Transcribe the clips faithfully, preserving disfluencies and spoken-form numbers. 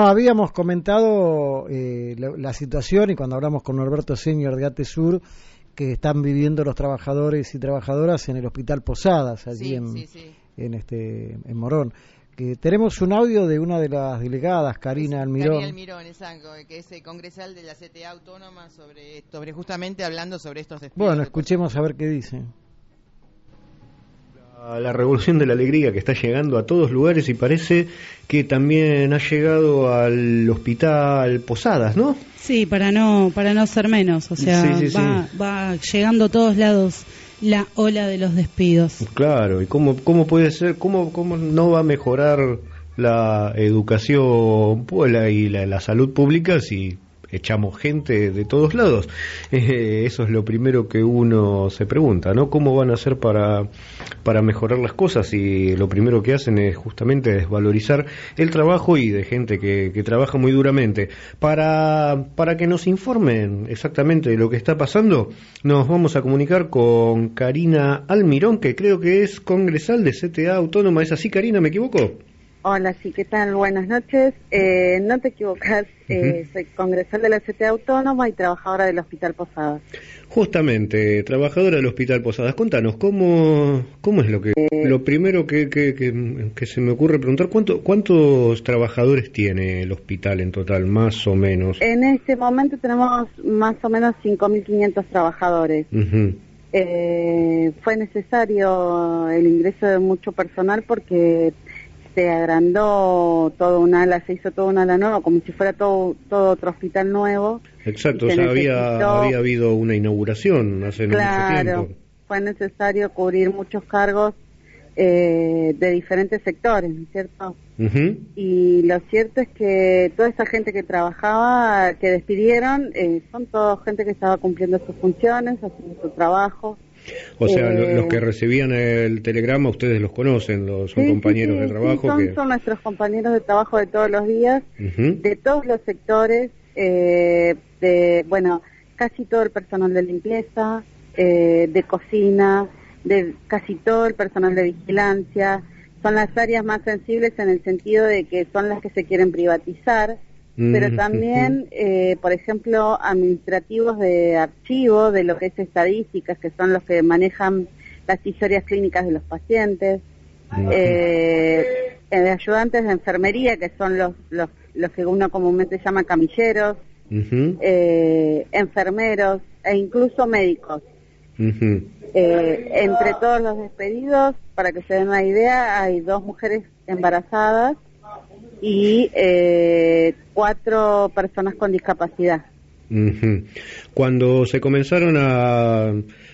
No, habíamos comentado eh, la, la situación, y cuando hablamos con Norberto Senior de ATESUR, que están viviendo los trabajadores y trabajadoras en el Hospital Posadas, allí sí, en, sí, sí. en este en Morón. Que tenemos un audio de una de las delegadas, Karina Almirón. Karina Almirón, exacto, que es congresal de la C T A Autónoma, sobre, sobre justamente hablando sobre estos despidos. Bueno, escuchemos a ver qué dice. La revolución de la alegría que está llegando a todos lugares, y parece que también ha llegado al Hospital Posadas, ¿no? Sí, para no para no ser menos, o sea, sí, sí, va, sí. va llegando a todos lados la ola de los despidos. Claro, y cómo cómo puede ser, cómo cómo no va a mejorar la educación y la, la salud pública si echamos gente de todos lados. Eh, eso es lo primero que uno se pregunta, ¿no? ¿Cómo van a hacer para, para mejorar las cosas? Y lo primero que hacen es justamente desvalorizar el trabajo y de gente que, que trabaja muy duramente. Para, para que nos informen exactamente de lo que está pasando, nos vamos a comunicar con Karina Almirón, que creo que es congresal de C T A Autónoma. ¿Es así, Karina? ¿Me equivoco? Hola, sí, ¿qué tal? Buenas noches. Eh, no te equivocas, eh, uh-huh. Soy congresal de la C T A Autónoma y trabajadora del Hospital Posadas. Justamente, trabajadora del Hospital Posadas. Contanos, ¿cómo cómo es lo que eh, lo primero que, que, que, que se me ocurre preguntar? ¿cuánto, ¿Cuántos trabajadores tiene el hospital en total, más o menos? En este momento tenemos más o menos cinco mil quinientos trabajadores. Uh-huh. Eh, fue necesario el ingreso de mucho personal porque se agrandó todo un ala, se hizo todo un ala nuevo, como si fuera todo todo otro hospital nuevo. Exacto, o sea, había, había habido una inauguración hace no claro, mucho tiempo. Fue necesario cubrir muchos cargos eh, de diferentes sectores, ¿no es cierto? Uh-huh. Y lo cierto es que toda esa gente que trabajaba, que despidieron, eh, son toda gente que estaba cumpliendo sus funciones, haciendo su trabajo. O sea, eh, los que recibían el telegrama, ustedes los conocen, los, son sí, compañeros sí, sí, de trabajo. Sí, son, que... son nuestros compañeros de trabajo de todos los días, uh-huh. de todos los sectores, eh, de, bueno, casi todo el personal de limpieza, eh, de cocina, de casi todo el personal de vigilancia. Son las áreas más sensibles en el sentido de que son las que se quieren privatizar. Pero también, eh, por ejemplo, administrativos de archivo, de lo que es estadísticas, que son los que manejan las historias clínicas de los pacientes, uh-huh. eh, eh, ayudantes de enfermería, que son los, los, los que uno comúnmente llama camilleros, uh-huh. eh, enfermeros e incluso médicos. Uh-huh. Eh, entre todos los despedidos, para que se den una idea, hay dos mujeres embarazadas y eh, cuatro personas con discapacidad. Uh-huh. Cuando se comenzaron a,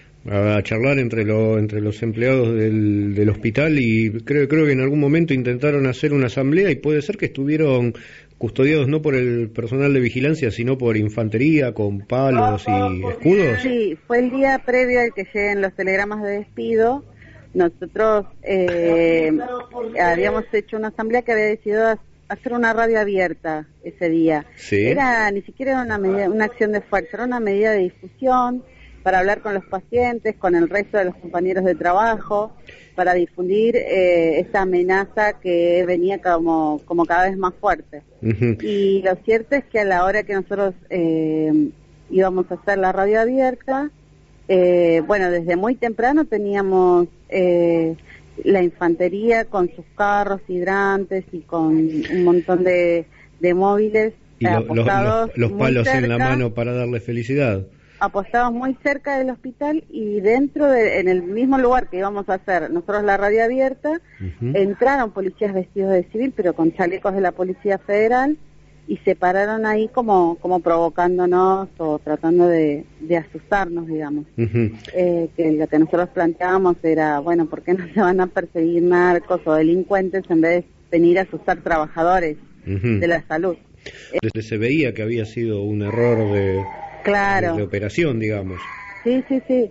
a charlar entre, lo, entre los empleados del, del hospital, y creo, creo que en algún momento intentaron hacer una asamblea, y puede ser que estuvieron custodiados no por el personal de vigilancia, sino por infantería, con palos y escudos. Sí, fue el día previo al que lleguen los telegramas de despido. Nosotros eh, habíamos hecho una asamblea que había decidido hacer una radio abierta ese día. ¿Sí? Era ni siquiera era una medida, una acción de fuerza, era una medida de difusión para hablar con los pacientes, con el resto de los compañeros de trabajo, para difundir eh, esta amenaza que venía como, como cada vez más fuerte. Uh-huh. Y lo cierto es que a la hora que nosotros eh, íbamos a hacer la radio abierta, eh, bueno, desde muy temprano teníamos eh, la infantería con sus carros hidrantes y con un montón de, de móviles y lo, apostados los, los palos cerca, en la mano para darle felicidad. Apostados muy cerca del hospital, y dentro de, en el mismo lugar que íbamos a hacer nosotros la radio abierta, uh-huh. entraron policías vestidos de civil, pero con chalecos de la Policía Federal, y se pararon ahí como como provocándonos o tratando de, de asustarnos, digamos. Uh-huh. Eh, que lo que nosotros planteábamos era, bueno, ¿por qué no se van a perseguir narcos o delincuentes en vez de venir a asustar trabajadores uh-huh. de la salud? Eh, se veía que había sido un error de, claro. de, de operación, digamos. Sí, sí, sí.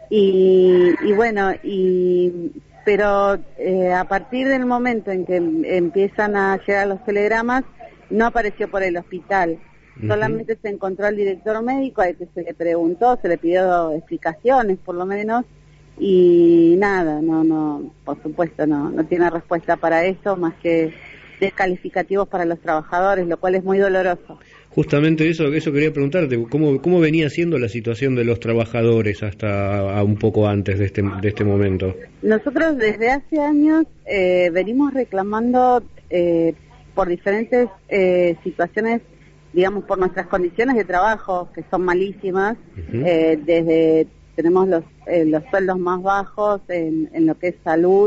Y, y bueno, y pero eh, a partir del momento en que empiezan a llegar los telegramas, no apareció por el hospital, uh-huh. solamente se encontró al director médico, al que se le preguntó, se le pidió explicaciones por lo menos, y nada, no, no, por supuesto no, no tiene respuesta para eso, más que descalificativos para los trabajadores, lo cual es muy doloroso. Justamente eso, eso quería preguntarte, ¿cómo, cómo venía siendo la situación de los trabajadores hasta a un poco antes de este, de este momento? Nosotros desde hace años eh, venimos reclamando eh, por diferentes eh, situaciones, digamos, por nuestras condiciones de trabajo, que son malísimas, uh-huh. eh, desde tenemos los, eh, los sueldos más bajos en, en lo que es salud,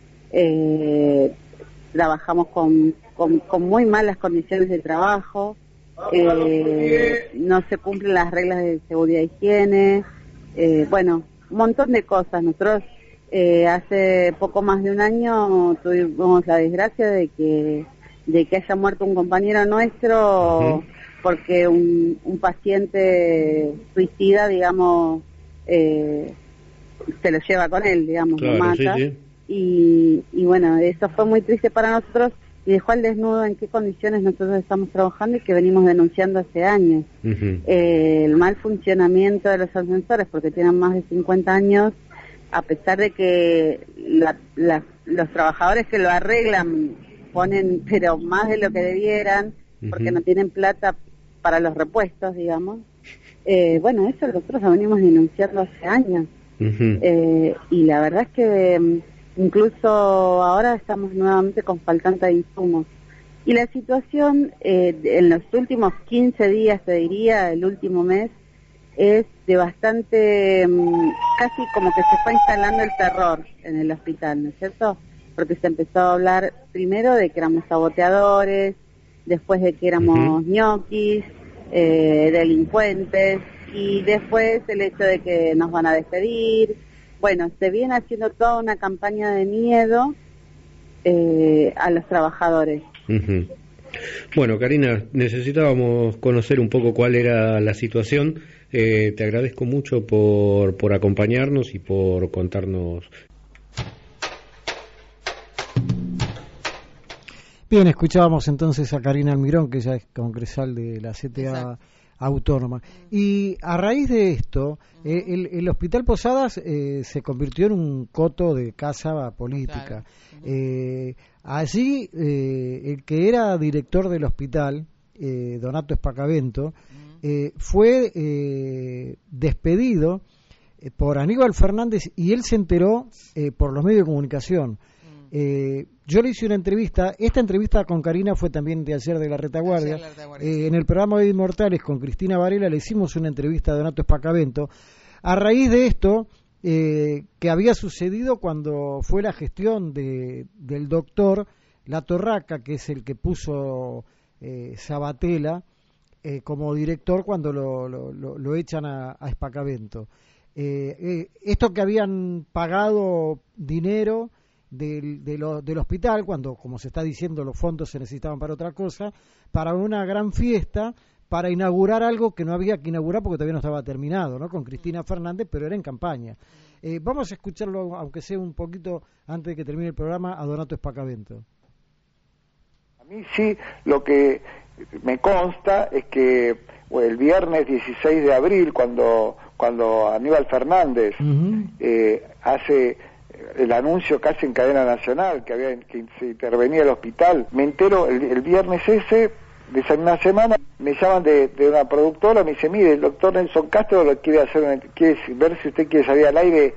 eh, trabajamos con, con, con muy malas condiciones de trabajo, eh, no se cumplen las reglas de seguridad e higiene, eh, bueno, un montón de cosas. Nosotros eh, hace poco más de un año tuvimos la desgracia de que de que haya muerto un compañero nuestro uh-huh. porque un, un paciente suicida, digamos, eh, se lo lleva con él, digamos, claro, lo mata. Sí, sí. Y, y bueno, eso fue muy triste para nosotros y dejó al desnudo en qué condiciones nosotros estamos trabajando y que venimos denunciando hace años. Uh-huh. Eh, el mal funcionamiento de los ascensores, porque tienen más de cincuenta años, a pesar de que la, la, los trabajadores que lo arreglan ponen, pero más de lo que debieran, porque uh-huh. no tienen plata para los repuestos, digamos. Eh, bueno, eso nosotros lo venimos denunciando hace años. Uh-huh. Eh, y la verdad es que incluso ahora estamos nuevamente con faltante de insumos. Y la situación eh, en los últimos quince días, te diría, el último mes, es de bastante, casi como que se fue instalando el terror en el hospital, ¿no es cierto? Porque se empezó a hablar primero de que éramos saboteadores, después de que éramos uh-huh. ñoquis, eh, delincuentes, y después el hecho de que nos van a despedir. Bueno, se viene haciendo toda una campaña de miedo eh, a los trabajadores. Uh-huh. Bueno, Karina, necesitábamos conocer un poco cuál era la situación. Eh, te agradezco mucho por, por acompañarnos y por contarnos. Bien, escuchábamos entonces a Karina Almirón, que ella es congresal de la C T A Exacto. Autónoma. Y a raíz de esto, uh-huh. eh, el, el Hospital Posadas eh, se convirtió en un coto de casa política. Claro. Uh-huh. Eh, allí, eh, el que era director del hospital, eh, Donato Espacavento, uh-huh. eh, fue eh, despedido eh, por Aníbal Fernández y él se enteró eh, por los medios de comunicación. Eh, yo le hice una entrevista, esta entrevista con Karina fue también de ayer de la retaguardia, la retaguardia eh, sí. En el programa de Inmortales con Cristina Varela le hicimos una entrevista a Donato Espacavento a raíz de esto eh, que había sucedido cuando fue la gestión de, del doctor La Torraca, que es el que puso eh, Sabatella eh, como director cuando lo, lo, lo, lo echan a, a Espacavento. Eh, eh, esto que habían pagado dinero Del, de lo, del hospital, cuando, como se está diciendo, los fondos se necesitaban para otra cosa, para una gran fiesta, para inaugurar algo que no había que inaugurar porque todavía no estaba terminado, ¿no? Con Cristina Fernández, pero era en campaña. Eh, vamos a escucharlo, aunque sea un poquito antes de que termine el programa, a Donato Espacavento. A mí sí, lo que me consta es que bueno, el viernes dieciséis de abril, cuando, cuando Aníbal Fernández uh-huh. eh, hace el anuncio casi en cadena nacional que había que se intervenía el hospital, me entero el, el viernes ese de esa misma semana, me llaman de, de una productora, me dice, mire, el doctor Nelson Castro lo quiere hacer una, quiere ver si usted quiere salir al aire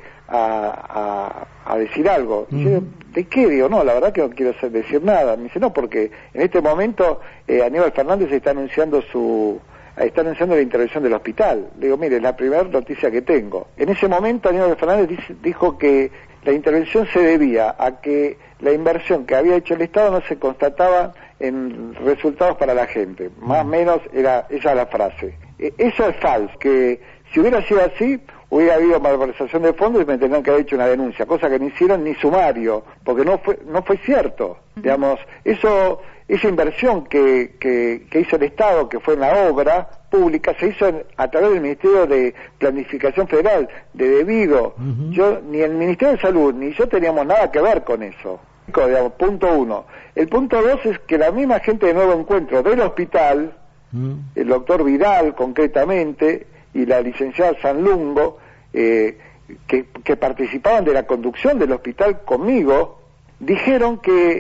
a, a, a decir algo. Y yo, ¿de qué? Digo, no, la verdad que no quiero decir nada. Me dice, no, porque en este momento eh, Aníbal Fernández está anunciando su está anunciando la intervención del hospital. Le digo, mire, es la primera noticia que tengo. En ese momento Aníbal Fernández dice, dijo que la intervención se debía a que la inversión que había hecho el Estado no se constataba en resultados para la gente. Más o menos era esa la frase. E- eso es falso, que si hubiera sido así, hubiera habido malversación de fondos y me tendrían que haber hecho una denuncia, cosa que no hicieron ni sumario, porque no fue no fue cierto. Uh-huh. Digamos, eso esa inversión que, que, que hizo el Estado, que fue en la obra pública, se hizo en, a través del Ministerio de Planificación Federal, de debido. Uh-huh. Yo, ni el Ministerio de Salud, ni yo teníamos nada que ver con eso. Digamos, punto uno. El punto dos es que la misma gente de Nuevo Encuentro del hospital, uh-huh. el doctor Vidal concretamente, y la licenciada Sanlungo, eh, que, que participaban de la conducción del hospital conmigo, dijeron que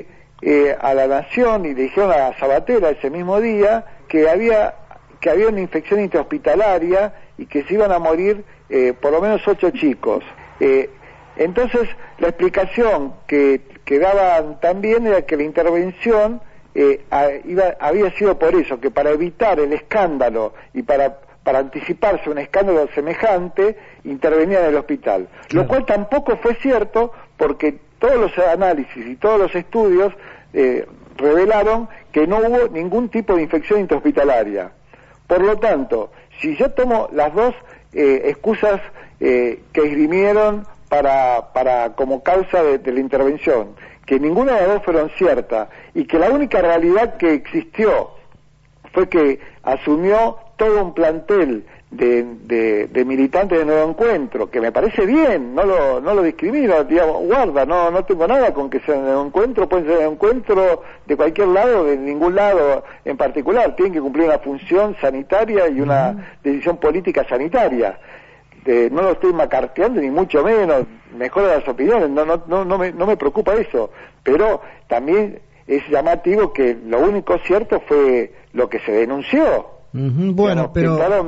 eh, a la Nación y le dijeron a Sabatella ese mismo día que había que había una infección intrahospitalaria y que se iban a morir eh, por lo menos ocho chicos. Eh, entonces, la explicación que, que daban también era que la intervención eh, a, iba, había sido por eso, que para evitar el escándalo y para, para anticiparse un escándalo semejante, intervenía en el hospital. Claro. Lo cual tampoco fue cierto, porque todos los análisis y todos los estudios eh, revelaron que no hubo ningún tipo de infección intrahospitalaria. Por lo tanto, si yo tomo las dos eh, excusas eh, que esgrimieron para, para como causa de, de la intervención, que ninguna de las dos fueron ciertas y que la única realidad que existió fue que asumió todo un plantel de, de, de militantes de Nuevo Encuentro, que me parece bien, no lo, no lo discrimino, digamos, guarda, no, no tengo nada con que sea Nuevo Encuentro, pueden ser Nuevo Encuentro de cualquier lado, de ningún lado en particular, tienen que cumplir una función sanitaria y una uh-huh. decisión política sanitaria. De, no lo estoy macarteando ni mucho menos, mejora las opiniones, no, no, no, no, me, no me preocupa eso, pero también es llamativo que lo único cierto fue lo que se denunció. Uh-huh, bueno, digamos, pero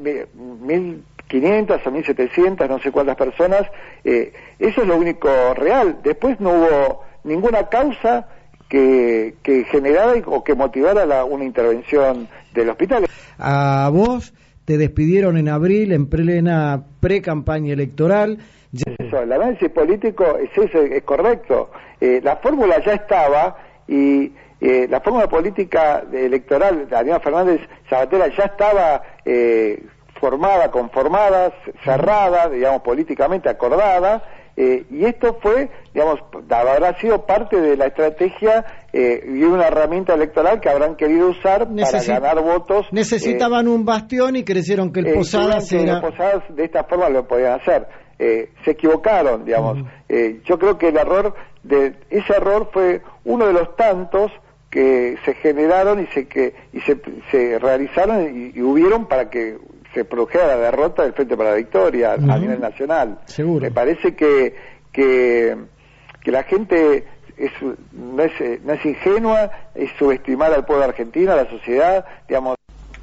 mil quinientas o mil setecientas, no sé cuántas personas, eh, eso es lo único real. Después no hubo ninguna causa que, que generara o que motivara la, una intervención del hospital. A vos te despidieron en abril en plena pre-campaña electoral. Eso, el análisis político es eso, es correcto. Eh, la fórmula ya estaba y eh, la fórmula política electoral de Aníbal Fernández Sabatella ya estaba eh, formada, conformada, cerrada, digamos, políticamente acordada. Eh, y esto fue, digamos, habrá sido parte de la estrategia eh, y una herramienta electoral que habrán querido usar Necesi- para ganar votos. Necesitaban eh, un bastión y creyeron que el eh, Posadas era... Que el Posadas de esta forma lo podían hacer. Eh, se equivocaron, digamos. Uh-huh. Eh, yo creo que el error, de ese error fue uno de los tantos que se generaron y se que y se, se realizaron y, y hubieron para que se produjera la derrota del Frente para la Victoria uh-huh. a nivel nacional. Seguro. Me parece que que, que la gente es, no, es, no es ingenua, es subestimar al pueblo argentino, a la sociedad, digamos.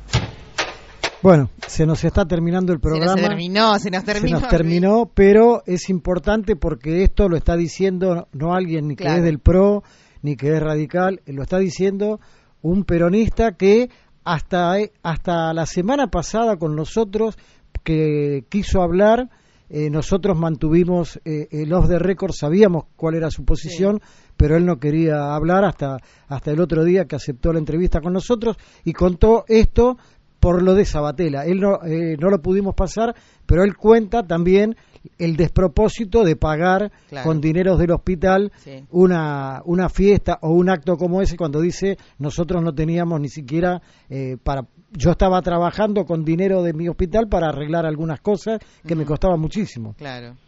Bueno, se nos está terminando el programa. Se nos terminó, se nos terminó. Se nos terminó, pero es importante porque esto lo está diciendo no alguien ni claro. que es del P R O, ni que es radical, lo está diciendo un peronista que hasta, hasta la semana pasada con nosotros, que quiso hablar, eh, nosotros mantuvimos eh, el off the record, sabíamos cuál era su posición, sí. pero él no quería hablar hasta, hasta el otro día que aceptó la entrevista con nosotros y contó esto por lo de Sabatella. Él no, eh, no lo pudimos pasar, pero él cuenta también el despropósito de pagar claro. con dineros del hospital sí. una una fiesta o un acto como ese, cuando dice nosotros no teníamos ni siquiera eh, para... Yo estaba trabajando con dinero de mi hospital para arreglar algunas cosas que uh-huh. me costaban muchísimo. Claro.